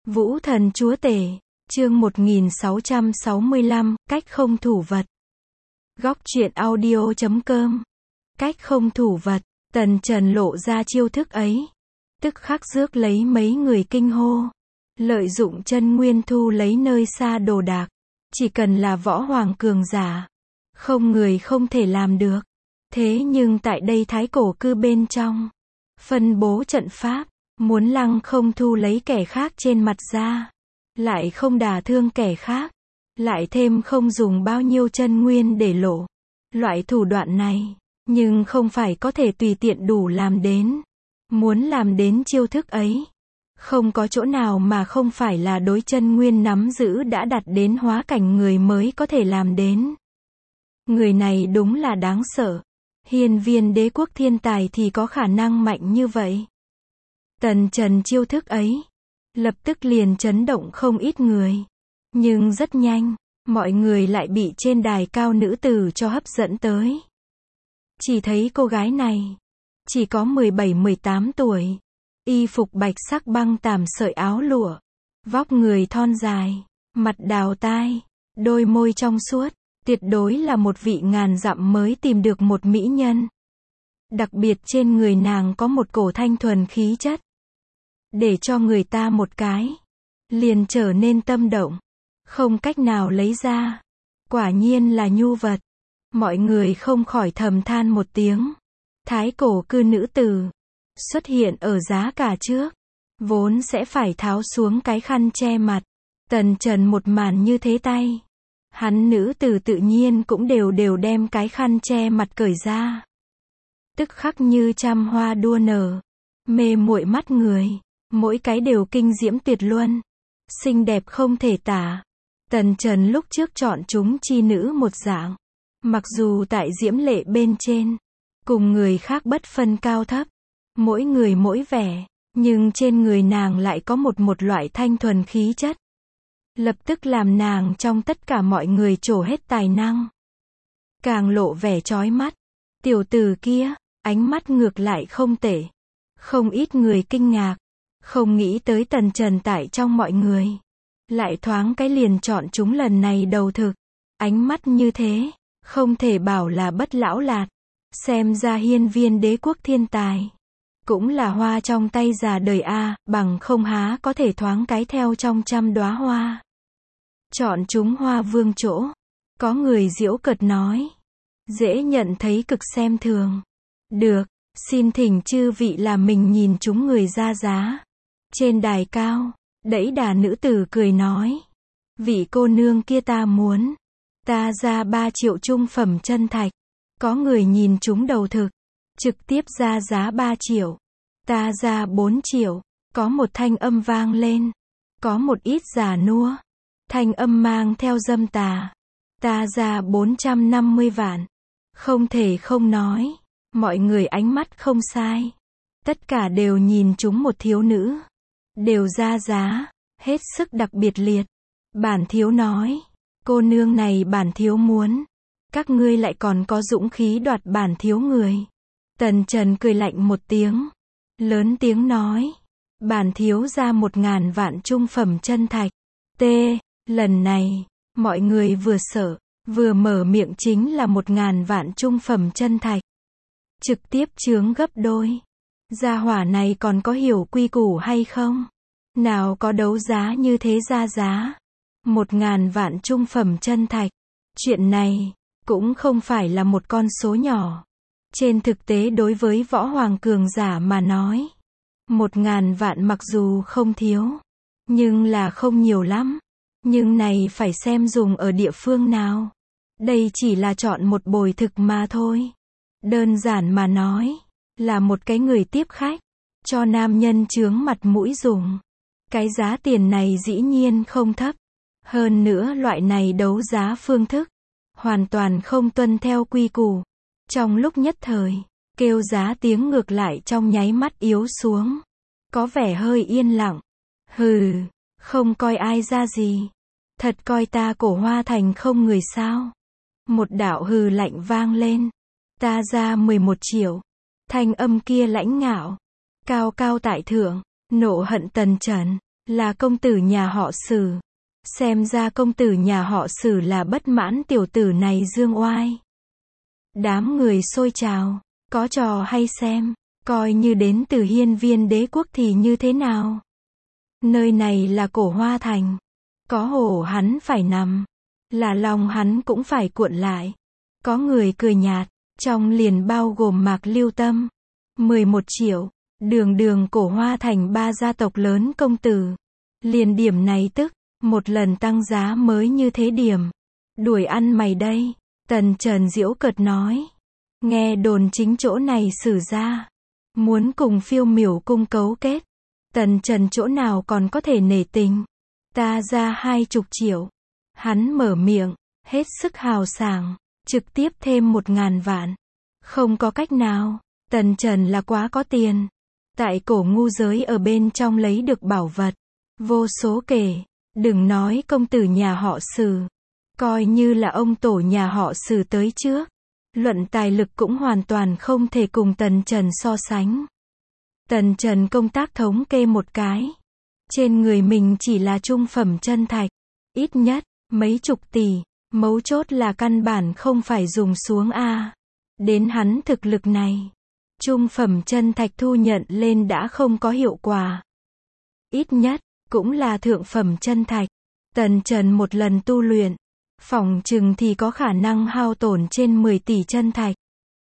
Vũ thần chúa tể, chương 1665, cách không thủ vật. Góc truyện audio.com. Cách không thủ vật, Tần Trần lộ ra chiêu thức ấy. Tức khắc rước lấy mấy người kinh hô. Lợi dụng chân nguyên thu lấy nơi xa đồ đạc. Chỉ cần là võ hoàng cường giả. Không người không thể làm được. Thế nhưng tại đây thái cổ cư bên trong. Phân bố trận pháp. Muốn lăng không thu lấy kẻ khác trên mặt ra. Lại không đả thương kẻ khác. Lại thêm không dùng bao nhiêu chân nguyên để lộ. Loại thủ đoạn này, nhưng không phải có thể tùy tiện đủ làm đến. Muốn làm đến chiêu thức ấy. Không có chỗ nào mà không phải là đối chân nguyên nắm giữ đã đạt đến hóa cảnh người mới có thể làm đến. Người này đúng là đáng sợ. Hiên viên đế quốc thiên tài thì có khả năng mạnh như vậy. Tần Trần chiêu thức ấy, lập tức liền chấn động không ít người. Nhưng rất nhanh, mọi người lại bị trên đài cao nữ tử cho hấp dẫn tới. Chỉ thấy cô gái này, chỉ có 17-18 tuổi. Y phục bạch sắc băng tàm sợi áo lụa. Vóc người thon dài, mặt đào tai, đôi môi trong suốt. Tuyệt đối là một vị ngàn dặm mới tìm được một mỹ nhân. Đặc biệt trên người nàng có một cổ thanh thuần khí chất. Để cho người ta một cái, liền trở nên tâm động. Không cách nào lấy ra. Quả nhiên là nhu vật. Mọi người không khỏi thầm than một tiếng. Thái cổ cư nữ tử xuất hiện ở giá cả trước. Vốn sẽ phải tháo xuống cái khăn che mặt. Tần Trần một màn như thế tay. Hắn nữ tử tự nhiên cũng đều đem cái khăn che mặt cởi ra. Tức khắc như trăm hoa đua nở. Mê muội mắt người. Mỗi cái đều kinh diễm tuyệt luân. Xinh đẹp không thể tả. Tần Trần lúc trước chọn chúng chi nữ một dạng. Mặc dù tại diễm lệ bên trên. Cùng người khác bất phân cao thấp. Mỗi người mỗi vẻ. Nhưng trên người nàng lại có một loại thanh thuần khí chất. Lập tức làm nàng trong tất cả mọi người trổ hết tài năng. Càng lộ vẻ chói mắt. Tiểu tử kia, ánh mắt ngược lại không tệ. Không ít người kinh ngạc. Không nghĩ tới Tần Trần tại trong mọi người. Lại thoáng cái liền chọn chúng lần này đầu thực. Ánh mắt như thế, không thể bảo là bất lão lạt. Xem ra hiên viên đế quốc thiên tài. Cũng là hoa trong tay già đời a, bằng không há có thể thoáng cái theo trong trăm đóa hoa. Chọn chúng hoa vương chỗ. Có người giễu cợt nói. Dễ nhận thấy cực xem thường. Được, xin thỉnh chư vị là mình nhìn chúng người ra giá. Trên đài cao, đẫy đà nữ tử cười nói. Vị cô nương kia ta muốn. Ta ra 3 triệu trung phẩm chân thạch. Có người nhìn chúng đầu thực. Trực tiếp ra giá 3 triệu. Ta ra 4 triệu. Có một thanh âm vang lên. Có một ít già nua. Thanh âm mang theo dâm tà. Ta ra 450 vạn. Không thể không nói. Mọi người ánh mắt không sai. Tất cả đều nhìn chúng một thiếu nữ. Đều ra giá. Hết sức đặc biệt liệt. Bản thiếu nói. Cô nương này bản thiếu muốn. Các ngươi lại còn có dũng khí đoạt bản thiếu người. Tần Trần cười lạnh một tiếng. Lớn tiếng nói. Bản thiếu ra 1000 vạn trung phẩm chân thạch. T. Lần này, mọi người vừa sợ, vừa mở miệng chính là 1000 vạn trung phẩm chân thạch. Trực tiếp chướng gấp đôi. Gia hỏa này còn có hiểu quy củ hay không? Nào có đấu giá như thế ra giá. 1000 vạn trung phẩm chân thạch. Chuyện này, cũng không phải là một con số nhỏ. Trên thực tế đối với võ hoàng cường giả mà nói. 1000 vạn mặc dù không thiếu. Nhưng là không nhiều lắm. Nhưng này phải xem dùng ở địa phương nào. Đây chỉ là chọn một bồi thực mà thôi. Đơn giản mà nói. Là một cái người tiếp khách. Cho nam nhân chướng mặt mũi dùng. Cái giá tiền này dĩ nhiên không thấp. Hơn nữa loại này đấu giá phương thức. Hoàn toàn không tuân theo quy củ. Trong lúc nhất thời. Kêu giá tiếng ngược lại trong nháy mắt yếu xuống. Có vẻ hơi yên lặng. Hừ. Không coi ai ra gì. Thật coi ta cổ hoa thành không người sao. Một đạo hừ lạnh vang lên. Ta ra 11 triệu. Thanh âm kia lãnh ngạo. Cao cao tại thượng. Nộ hận Tần Trần. là công tử nhà họ Sử. Xem ra công tử nhà họ Sử là bất mãn tiểu tử này dương oai. Đám người xôi trào, có trò hay xem, coi như đến từ hiên viên đế quốc thì như thế nào. Nơi này là Cổ Hoa Thành, có hổ hắn phải nằm, là lòng hắn cũng phải cuộn lại. Có người cười nhạt, trong liền bao gồm Mạc Lưu Tâm. 11 triệu, đường Cổ Hoa Thành 3 gia tộc lớn công tử. Liền điểm này tức, một lần tăng giá mới như thế điểm. Đuổi ăn mày đây, Tần Trần giễu cợt nói. Nghe đồn chính chỗ này Sử gia muốn cùng Phiêu Miểu cung cấu kết. Tần Trần chỗ nào còn có thể nể tình. Ta ra 20 triệu. Hắn mở miệng, hết sức hào sảng, trực tiếp thêm 1.000 vạn. Không có cách nào, Tần Trần là quá có tiền. Tại cổ ngu giới ở bên trong lấy được bảo vật vô số kể, đừng nói công tử nhà họ Sử, coi như là ông tổ nhà họ Sử tới trước, luận tài lực cũng hoàn toàn không thể cùng Tần Trần so sánh. Tần Trần công tác thống kê một cái, trên người mình chỉ là trung phẩm chân thạch, ít nhất mấy chục tỷ, mấu chốt là căn bản không phải dùng xuống a. Đến hắn thực lực này, trung phẩm chân thạch thu nhận lên đã không có hiệu quả. Ít nhất cũng là thượng phẩm chân thạch. Tần Trần một lần tu luyện, phỏng chừng thì có khả năng hao tổn trên 10 tỷ chân thạch.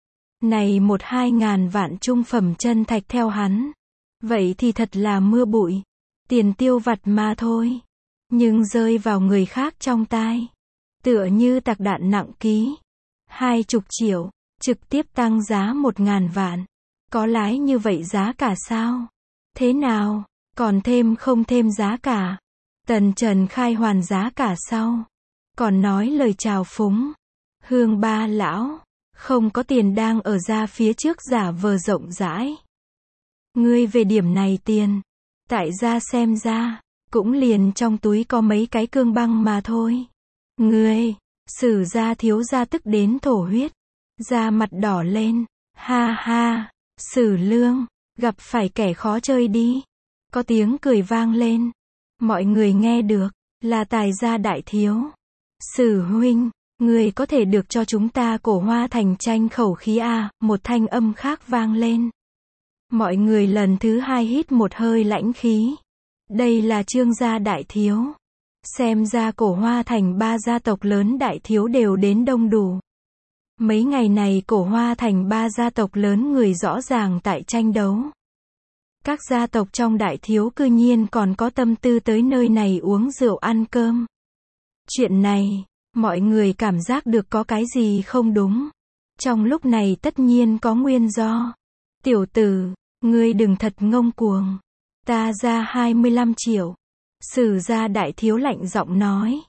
Này 1-2 ngàn vạn trung phẩm chân thạch theo hắn, vậy thì thật là mưa bụi, tiền tiêu vặt mà thôi. Nhưng rơi vào người khác trong tai, tựa như tạc đạn nặng ký. 20 triệu, trực tiếp tăng giá 1.000 vạn. Có lái như vậy giá cả sao? Thế nào? Còn thêm không thêm giá cả? Tần Trần khai hoàn giá cả sau, còn nói lời chào phúng. Hương ba lão, không có tiền đang ở ra phía trước giả vờ rộng rãi. Ngươi về điểm này tiền, tại gia xem ra, cũng liền trong túi có mấy cái cương băng mà thôi. Ngươi, Sử gia thiếu gia tức đến thổ huyết, da mặt đỏ lên, ha ha, Sử Lương, gặp phải kẻ khó chơi đi. Có tiếng cười vang lên, mọi người nghe được, là Tài gia đại thiếu. Sử huynh, người có thể được cho chúng ta Cổ Hoa Thành tranh khẩu khí à, một thanh âm khác vang lên. Mọi người lần thứ hai hít một hơi lãnh khí. Đây là Trương gia đại thiếu. Xem ra Cổ Hoa Thành 3 gia tộc lớn đại thiếu đều đến đông đủ. Mấy ngày này Cổ Hoa Thành 3 gia tộc lớn người rõ ràng tại tranh đấu. Các gia tộc trong đại thiếu cư nhiên còn có tâm tư tới nơi này uống rượu ăn cơm. Chuyện này, mọi người cảm giác được có cái gì không đúng. Trong lúc này tất nhiên có nguyên do. Tiểu tử, ngươi đừng thật ngông cuồng. Ta ra 25 triệu. Sử gia đại thiếu lạnh giọng nói.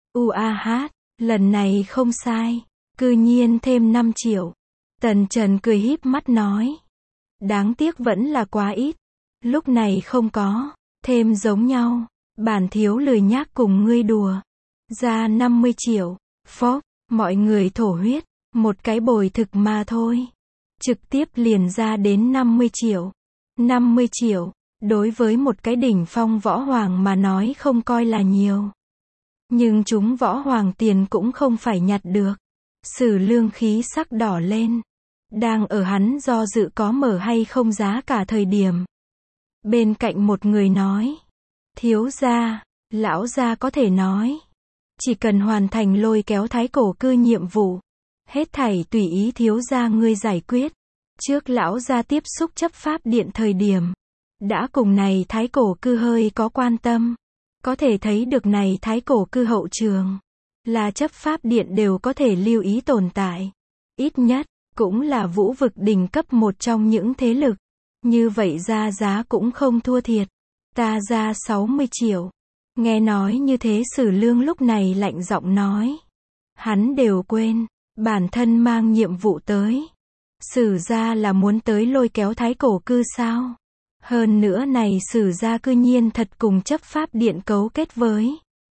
Hát, lần này không sai. Cư nhiên thêm 5 triệu. Tần Trần cười híp mắt nói. Đáng tiếc vẫn là quá ít. Lúc này không có, thêm giống nhau. Bản thiếu lười nhác cùng ngươi đùa. Ra 50 triệu. Phốc, mọi người thổ huyết. Một cái bồi thực mà thôi. Trực tiếp liền ra đến 50 triệu. 50 triệu, đối với một cái đỉnh phong võ hoàng mà nói không coi là nhiều. Nhưng chúng võ hoàng tiền cũng không phải nhặt được. Sử Lương khí sắc đỏ lên. Đang ở hắn do dự có mở hay không giá cả thời điểm. Bên cạnh một người nói. Thiếu gia, lão gia có thể nói. Chỉ cần hoàn thành lôi kéo Thái Cổ Cư nhiệm vụ. Hết thảy tùy ý thiếu gia ngươi giải quyết. Trước lão gia tiếp xúc chấp pháp điện thời điểm. Đã cùng này Thái Cổ Cư hơi có quan tâm. Có thể thấy được này Thái Cổ Cư hậu trường. Là chấp pháp điện đều có thể lưu ý tồn tại. Ít nhất, cũng là vũ vực đỉnh cấp một trong những thế lực. Như vậy ra giá cũng không thua thiệt. Ta ra 60 triệu. Nghe nói như thế Sử Lương lúc này lạnh giọng nói. Hắn đều quên, bản thân mang nhiệm vụ tới. Sử gia là muốn tới lôi kéo Thái Cổ Cư sao? Hơn nữa này Sử gia cư nhiên thật cùng chấp pháp điện cấu kết với.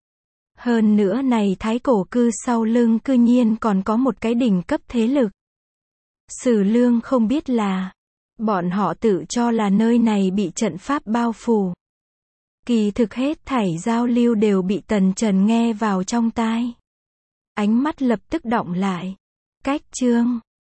Hơn nữa này Thái Cổ Cư sau lưng cư nhiên còn có một cái đỉnh cấp thế lực. Sử Lương không biết là, bọn họ tự cho là nơi này bị trận pháp bao phủ. Kỳ thực hết thảy giao lưu đều bị Tần Trần nghe vào trong tai. Ánh mắt lập tức đọng lại. Cách chương